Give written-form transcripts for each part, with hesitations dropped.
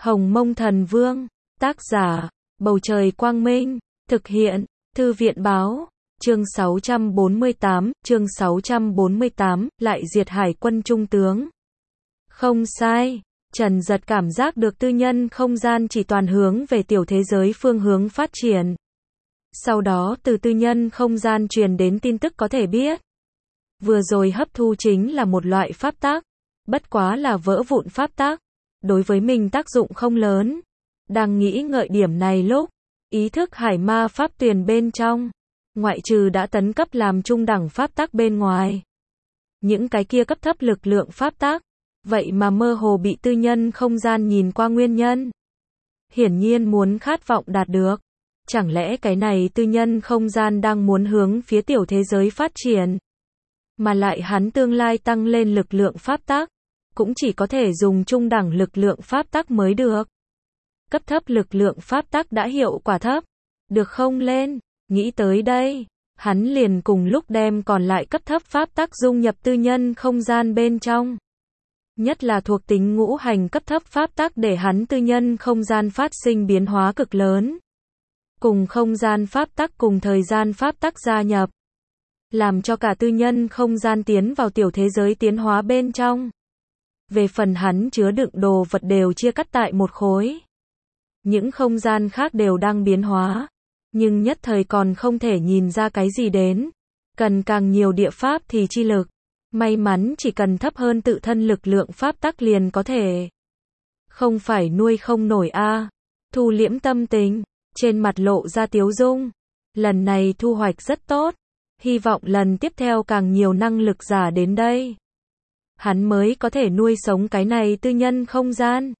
Hồng Mông Thần Vương, tác giả, Bầu Trời Quang Minh, thực hiện, Thư viện Báo, chương 648, lại diệt hải quân trung tướng. Không sai, Trần Giật cảm giác được tư nhân không gian chỉ toàn hướng về tiểu thế giới phương hướng phát triển. Sau đó từ tư nhân không gian truyền đến tin tức có thể biết. Vừa rồi hấp thu chính là một loại pháp tắc, bất quá là vỡ vụn pháp tắc, đối với mình tác dụng không lớn. Đang nghĩ ngợi điểm này lúc, ý thức hải ma pháp tuyền bên trong, ngoại trừ đã tấn cấp làm trung đẳng pháp tắc bên ngoài. Những cái kia cấp thấp lực lượng pháp tắc, vậy mà mơ hồ bị tư nhân không gian nhìn qua nguyên nhân. Hiển nhiên muốn khát vọng đạt được. Chẳng lẽ cái này tư nhân không gian đang muốn hướng phía tiểu thế giới phát triển? Mà lại hắn tương lai tăng lên lực lượng pháp tắc, cũng chỉ có thể dùng trung đẳng lực lượng pháp tắc mới được. Cấp thấp lực lượng pháp tắc đã hiệu quả thấp, được không lên, nghĩ tới đây, hắn liền cùng lúc đem còn lại cấp thấp pháp tắc dung nhập tư nhân không gian bên trong. Nhất là thuộc tính ngũ hành cấp thấp pháp tắc để hắn tư nhân không gian phát sinh biến hóa cực lớn. Cùng không gian pháp tắc cùng thời gian pháp tắc gia nhập, làm cho cả tư nhân không gian tiến vào tiểu thế giới tiến hóa bên trong. Về phần hắn chứa đựng đồ vật đều chia cắt tại một khối. Những không gian khác đều đang biến hóa, nhưng nhất thời còn không thể nhìn ra cái gì đến. Cần càng nhiều địa pháp thì chi lực. May mắn chỉ cần thấp hơn tự thân lực lượng pháp tắc liền có thể. Không phải nuôi không nổi a. Thu liễm tâm tình, trên mặt lộ ra tiếu dung. Lần này thu hoạch rất tốt, hy vọng lần tiếp theo càng nhiều năng lực giả đến đây, hắn mới có thể nuôi sống cái này tư nhân không gian.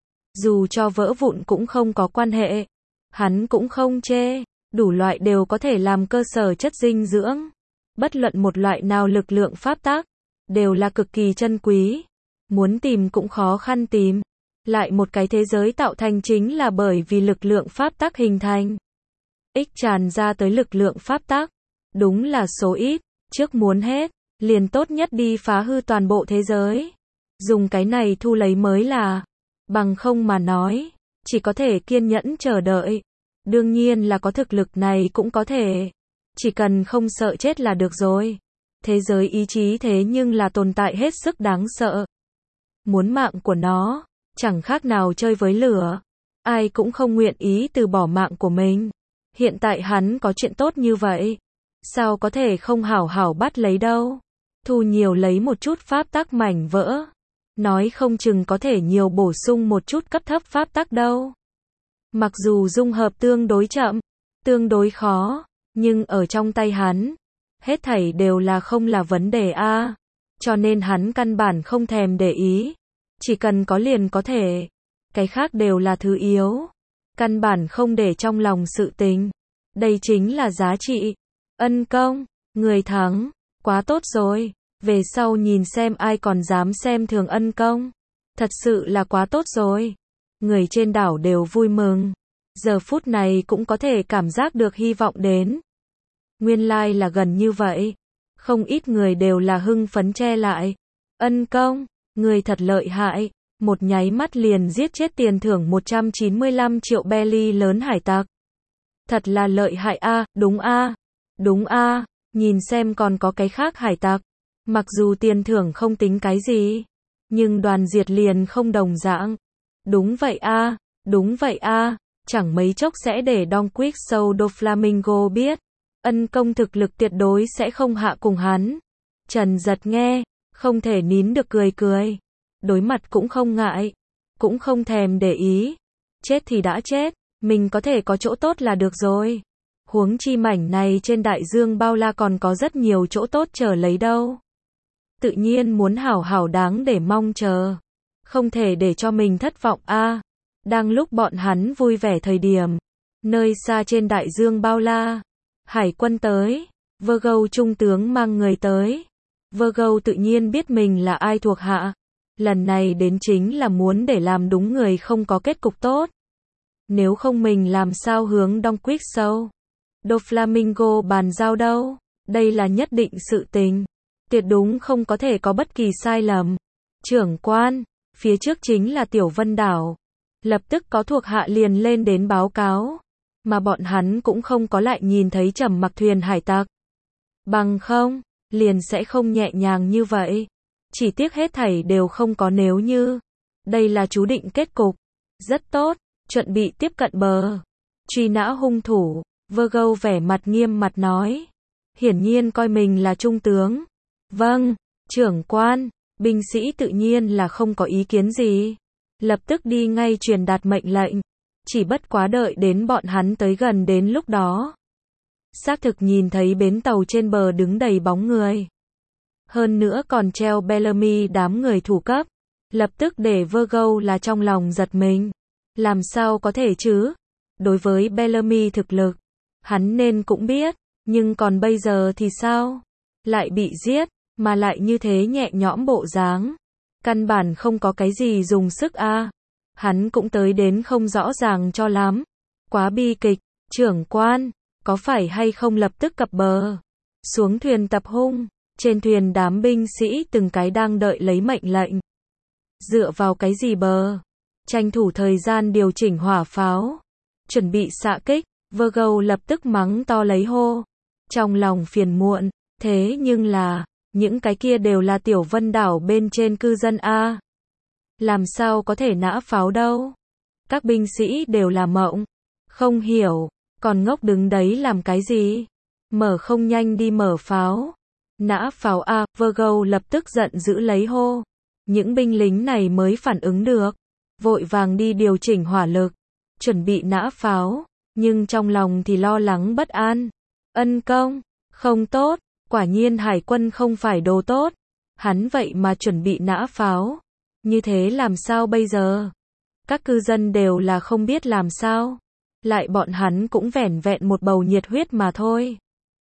Dù cho vỡ vụn cũng không có quan hệ, hắn cũng không chê, đủ loại đều có thể làm cơ sở chất dinh dưỡng. Bất luận một loại nào lực lượng pháp tắc, đều là cực kỳ chân quý, muốn tìm cũng khó khăn tìm. Lại một cái thế giới tạo thành chính là bởi vì lực lượng pháp tắc hình thành. Ích tràn ra tới lực lượng pháp tắc, đúng là số ít, trước muốn hết, liền tốt nhất đi phá hư toàn bộ thế giới. Dùng cái này thu lấy mới là, bằng không mà nói, chỉ có thể kiên nhẫn chờ đợi. Đương nhiên là có thực lực này cũng có thể, chỉ cần không sợ chết là được rồi. Thế giới ý chí thế nhưng là tồn tại hết sức đáng sợ. Muốn mạng của nó, chẳng khác nào chơi với lửa. Ai cũng không nguyện ý từ bỏ mạng của mình. Hiện tại hắn có chuyện tốt như vậy, sao có thể không hảo hảo bắt lấy đâu. Thu nhiều lấy một chút pháp tắc mảnh vỡ, nói không chừng có thể nhiều bổ sung một chút cấp thấp pháp tắc đâu. Mặc dù dung hợp tương đối chậm, tương đối khó, nhưng ở trong tay hắn, hết thảy đều là không là vấn đề a. Cho nên hắn căn bản không thèm để ý, chỉ cần có liền có thể, cái khác đều là thứ yếu, căn bản không để trong lòng sự tình. Đây chính là giá trị. Ân công, người thắng, quá tốt rồi, về sau nhìn xem ai còn dám xem thường ân công. Thật sự là quá tốt rồi. Người trên đảo đều vui mừng, giờ phút này cũng có thể cảm giác được hy vọng đến. Nguyên lai là gần như vậy, không ít người đều là hưng phấn che lại. Ân công, người thật lợi hại, một nháy mắt liền giết chết tiền thưởng 195 triệu belly lớn hải tặc. Thật là lợi hại a, đúng a. Đúng a, nhìn xem còn có cái khác hải tặc. Mặc dù tiền thưởng không tính cái gì, nhưng đoàn diệt liền không đồng dạng. Đúng vậy a, đúng vậy a, chẳng mấy chốc sẽ để Don Quick Show do Flamingo biết. Ân công thực lực tuyệt đối sẽ không hạ cùng hắn. Trần Giật nghe, không thể nín được cười cười. Đối mặt cũng không ngại, cũng không thèm để ý. Chết thì đã chết, mình có thể có chỗ tốt là được rồi. Huống chi mảnh này trên đại dương bao la còn có rất nhiều chỗ tốt chờ lấy đâu. Tự nhiên muốn hảo hảo đáng để mong chờ. Không thể để cho mình thất vọng a. Đang lúc bọn hắn vui vẻ thời điểm, nơi xa trên đại dương bao la, hải quân tới, Virgo trung tướng mang người tới. Virgo tự nhiên biết mình là ai thuộc hạ. Lần này đến chính là muốn để làm đúng người không có kết cục tốt. Nếu không mình làm sao hướng Don Quick Show do Flamingo bàn giao đâu. Đây là nhất định sự tình, tuyệt đúng không có thể có bất kỳ sai lầm. Trưởng quan, phía trước chính là Tiểu Vân Đảo. Lập tức có thuộc hạ liền lên đến báo cáo, mà bọn hắn cũng không có lại nhìn thấy Trầm Mặc thuyền hải tặc. Bằng không, liền sẽ không nhẹ nhàng như vậy. Chỉ tiếc hết thảy đều không có nếu như. Đây là chú định kết cục. Rất tốt, chuẩn bị tiếp cận bờ. Truy nã hung thủ, Virgo vẻ mặt nghiêm mặt nói. Hiển nhiên coi mình là trung tướng. Vâng, trưởng quan, binh sĩ tự nhiên là không có ý kiến gì. Lập tức đi ngay truyền đạt mệnh lệnh. Chỉ bất quá đợi đến bọn hắn tới gần đến lúc đó. Xác thực nhìn thấy bến tàu trên bờ đứng đầy bóng người. Hơn nữa còn treo Bellamy đám người thủ cấp. Lập tức để Virgo là trong lòng giật mình. Làm sao có thể chứ? Đối với Bellamy thực lực, hắn nên cũng biết. Nhưng còn bây giờ thì sao? Lại bị giết, mà lại như thế nhẹ nhõm bộ dáng. Căn bản không có cái gì dùng sức a. Hắn cũng tới đến không rõ ràng cho lắm. Quá bi kịch, trưởng quan, có phải hay không lập tức cập bờ? Xuống thuyền tập hung, trên thuyền đám binh sĩ từng cái đang đợi lấy mệnh lệnh. Dựa vào cái gì bờ? Tranh thủ thời gian điều chỉnh hỏa pháo. Chuẩn bị xạ kích, Virgo lập tức mắng to lấy hô. Trong lòng phiền muộn, thế nhưng là, những cái kia đều là Tiểu Vân đảo bên trên cư dân A. Làm sao có thể nã pháo đâu? Các binh sĩ đều là mộng. Không hiểu, còn ngốc đứng đấy làm cái gì? Mở không nhanh đi mở pháo. Nã pháo A, Virgo lập tức giận dữ lấy hô. Những binh lính này mới phản ứng được. Vội vàng đi điều chỉnh hỏa lực. Chuẩn bị nã pháo. Nhưng trong lòng thì lo lắng bất an. Ân công, không tốt. Quả nhiên hải quân không phải đồ tốt. Hắn vậy mà chuẩn bị nã pháo. Như thế làm sao bây giờ? Các cư dân đều là không biết làm sao. Lại bọn hắn cũng vẻn vẹn một bầu nhiệt huyết mà thôi.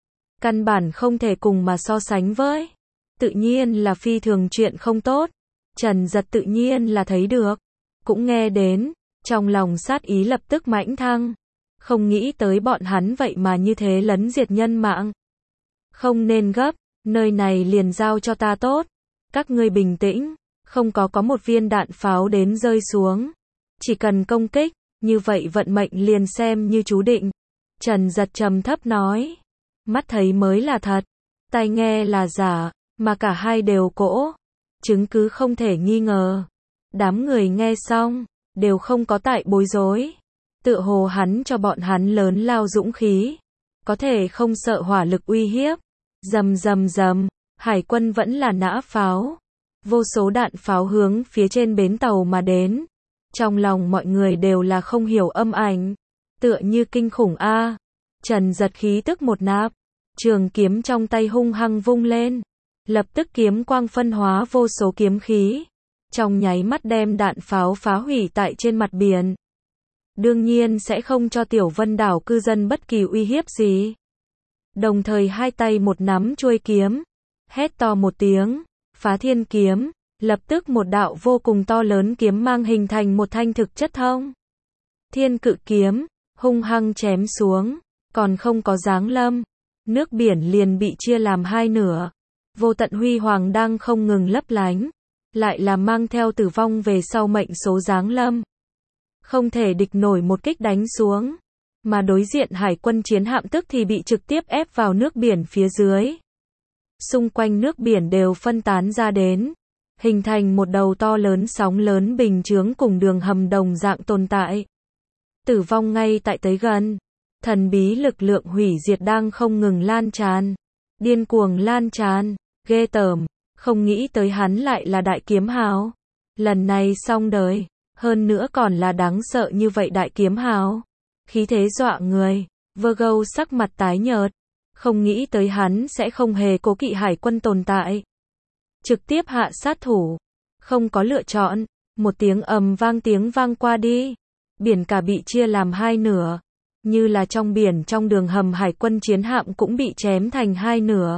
Căn bản không thể cùng mà so sánh với. Tự nhiên là phi thường chuyện không tốt. Trần Giật tự nhiên là thấy được. Cũng nghe đến. Trong lòng sát ý lập tức mãnh thăng. Không nghĩ tới bọn hắn vậy mà như thế lấn diệt nhân mạng. Không nên gấp. Nơi này liền giao cho ta tốt. Các ngươi bình tĩnh. Không có một viên đạn pháo đến rơi xuống. Chỉ cần công kích. Như vậy vận mệnh liền xem như chú định. Trần Giật trầm thấp nói. Mắt thấy mới là thật. Tai nghe là giả. Mà cả hai đều cỗ. Chứng cứ không thể nghi ngờ. Đám người nghe xong. Đều không có tại bối rối. Tựa hồ hắn cho bọn hắn lớn lao dũng khí. Có thể không sợ hỏa lực uy hiếp. Rầm rầm rầm. Hải quân vẫn là nã pháo. Vô số đạn pháo hướng phía trên bến tàu mà đến. Trong lòng mọi người đều là không hiểu âm ảnh. Tựa như kinh khủng a. Trần Giật khí tức một nạp. Trường kiếm trong tay hung hăng vung lên. Lập tức kiếm quang phân hóa vô số kiếm khí. Trong nháy mắt đem đạn pháo phá hủy tại trên mặt biển. Đương nhiên sẽ không cho Tiểu Vân đảo cư dân bất kỳ uy hiếp gì. Đồng thời hai tay một nắm chuôi kiếm. Hét to một tiếng. Phá thiên kiếm. Lập tức một đạo vô cùng to lớn kiếm mang hình thành một thanh thực chất thông. Thiên cự kiếm. Hung hăng chém xuống. Còn không có giáng lâm. Nước biển liền bị chia làm hai nửa. Vô tận huy hoàng đang không ngừng lấp lánh. Lại là mang theo tử vong về sau mệnh số giáng lâm. Không thể địch nổi một kích đánh xuống. Mà đối diện hải quân chiến hạm tức thì bị trực tiếp ép vào nước biển phía dưới. Xung quanh nước biển đều phân tán ra đến. Hình thành một đầu to lớn sóng lớn bình chướng cùng đường hầm đồng dạng tồn tại. Tử vong ngay tại tới gần. Thần bí lực lượng hủy diệt đang không ngừng lan tràn. Điên cuồng lan tràn. Ghê tởm. Không nghĩ tới hắn lại là đại kiếm hào. Lần này xong đời. Hơn nữa còn là đáng sợ như vậy đại kiếm hào. Khí thế dọa người. Virgo sắc mặt tái nhợt. Không nghĩ tới hắn sẽ không hề cố kỵ hải quân tồn tại. Trực tiếp hạ sát thủ. Không có lựa chọn. Một tiếng tiếng vang qua đi. Biển cả bị chia làm hai nửa. Như là trong biển trong đường hầm hải quân chiến hạm cũng bị chém thành hai nửa.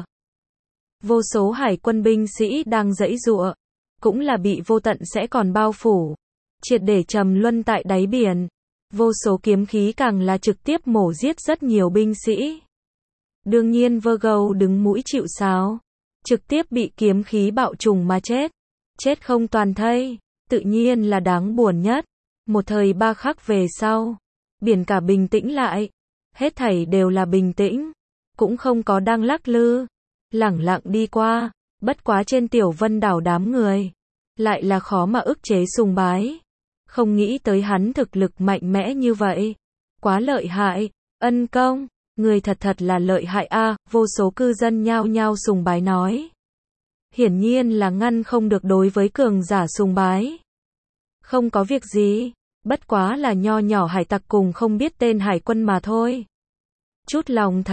Vô số hải quân binh sĩ đang giãy giụa. Cũng là bị vô tận sẽ còn bao phủ. Triệt để trầm luân tại đáy biển. Vô số kiếm khí càng là trực tiếp mổ giết rất nhiều binh sĩ. Đương nhiên Virgo đứng mũi chịu sào. Trực tiếp bị kiếm khí bạo trùng mà chết. Chết không toàn thây. Tự nhiên là đáng buồn nhất. Một thời ba khắc về sau, biển cả bình tĩnh lại. Hết thảy đều là bình tĩnh, cũng không có đang lắc lư, lẳng lặng đi qua. Bất quá trên Tiểu Vân đảo đám người, lại là khó mà ức chế sùng bái. Không nghĩ tới hắn thực lực mạnh mẽ như vậy. Quá lợi hại, Ân Công, người thật thật là lợi hại a, vô số cư dân nhao nhao sùng bái nói. Hiển nhiên là ngăn không được đối với cường giả sùng bái. Không có việc gì, bất quá là nho nhỏ hải tặc cùng không biết tên hải quân mà thôi. Chút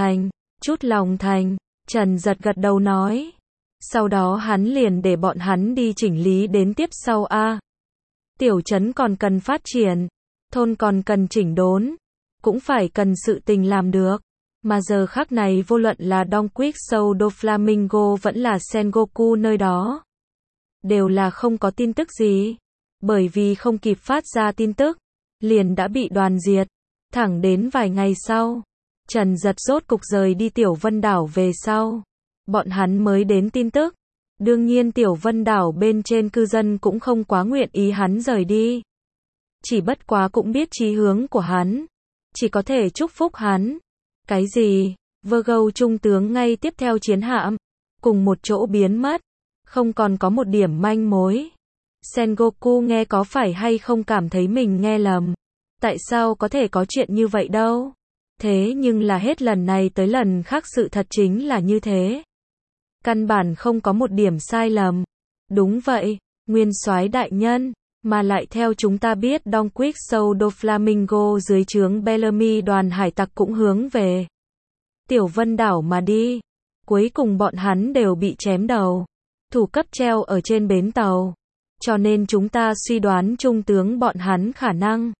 lòng thành, Trần Giật gật đầu nói. Sau đó hắn liền để bọn hắn đi chỉnh lý đến tiếp sau a. Tiểu trấn còn cần phát triển, thôn còn cần chỉnh đốn, cũng phải cần sự tình làm được. Mà giờ khắc này vô luận là Don Quixote do Flamingo vẫn là Sengoku nơi đó, đều là không có tin tức gì. Bởi vì không kịp phát ra tin tức, liền đã bị đoàn diệt. Thẳng đến vài ngày sau, Trần Giật rốt cục rời đi Tiểu Vân đảo về sau, bọn hắn mới đến tin tức. Đương nhiên Tiểu Vân đảo bên trên cư dân cũng không quá nguyện ý hắn rời đi. Chỉ bất quá cũng biết chí hướng của hắn, chỉ có thể chúc phúc hắn. Cái gì? Virgo trung tướng ngay tiếp theo chiến hạm, cùng một chỗ biến mất, không còn có một điểm manh mối. Sengoku nghe có phải hay không cảm thấy mình nghe lầm? Tại sao có thể có chuyện như vậy đâu? Thế nhưng là hết lần này tới lần khác sự thật chính là như thế. Căn bản không có một điểm sai lầm. Đúng vậy, nguyên soái đại nhân, mà lại theo chúng ta biết Don Quixote do Flamingo dưới trướng Bellamy đoàn hải tặc cũng hướng về Tiểu Vân đảo mà đi. Cuối cùng bọn hắn đều bị chém đầu, thủ cấp treo ở trên bến tàu. Cho nên chúng ta suy đoán trung tướng bọn hắn khả năng.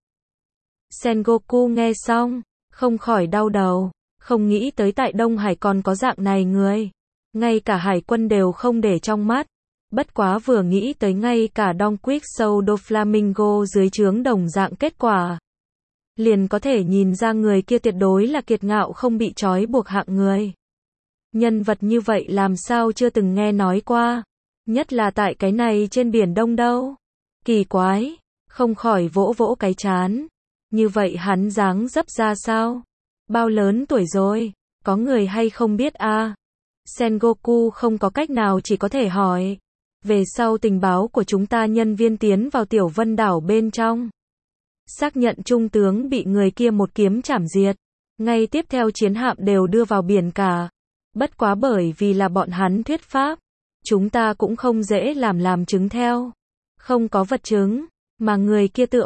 Sengoku nghe xong, không khỏi đau đầu, không nghĩ tới tại Đông Hải còn có dạng này người. Ngay cả hải quân đều không để trong mắt. Bất quá vừa nghĩ tới ngay cả Don Quixote do Flamingo dưới trướng đồng dạng kết quả, liền có thể nhìn ra người kia tuyệt đối là kiệt ngạo không bị trói buộc hạng người. Nhân vật như vậy làm sao chưa từng nghe nói qua, nhất là tại cái này trên biển Đông đâu. Kỳ quái, không khỏi vỗ vỗ cái trán. Như vậy hắn dáng dấp ra sao? Bao lớn tuổi rồi? Có người hay không biết a? Sengoku không có cách nào chỉ có thể hỏi. Về sau tình báo của chúng ta nhân viên tiến vào Tiểu Vân đảo bên trong, xác nhận trung tướng bị người kia một kiếm chảm diệt. Ngay tiếp theo chiến hạm đều đưa vào biển cả. Bất quá bởi vì là bọn hắn thuyết pháp, chúng ta cũng không dễ làm chứng theo. Không có vật chứng, mà người kia tựa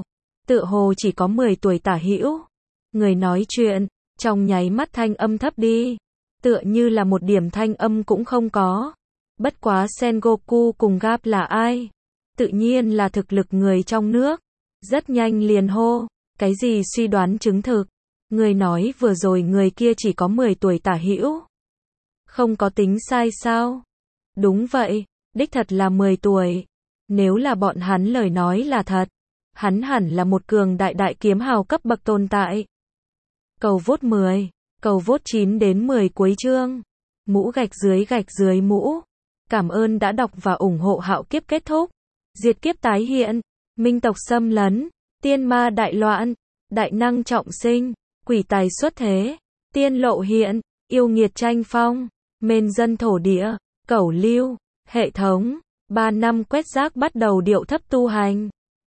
hồ chỉ có 10 tuổi tả hữu. Người nói chuyện, trong nháy mắt thanh âm thấp đi, tựa như là một điểm thanh âm cũng không có. Bất quá Sengoku cùng Gap là ai? Tự nhiên là thực lực người trong nước. Rất nhanh liền hô, cái gì suy đoán chứng thực? Người nói vừa rồi người kia chỉ có 10 tuổi tả hữu. Không có tính sai sao? Đúng vậy, đích thật là 10 tuổi. Nếu là bọn hắn lời nói là thật, hắn hẳn là một cường đại kiếm hào cấp bậc tồn tại. Cầu vote 10, cầu vote 9 đến 10 cuối chương. Mũ gạch dưới mũ. Cảm ơn đã đọc và ủng hộ Hạo Kiếp kết thúc. Diệt kiếp tái hiện, minh tộc xâm lấn, tiên ma đại loạn, đại năng trọng sinh, quỷ tài xuất thế, tiên lộ hiện, yêu nghiệt tranh phong, mên dân thổ địa, cẩu lưu, hệ thống, 3 năm quét rác bắt đầu điệu thấp tu hành.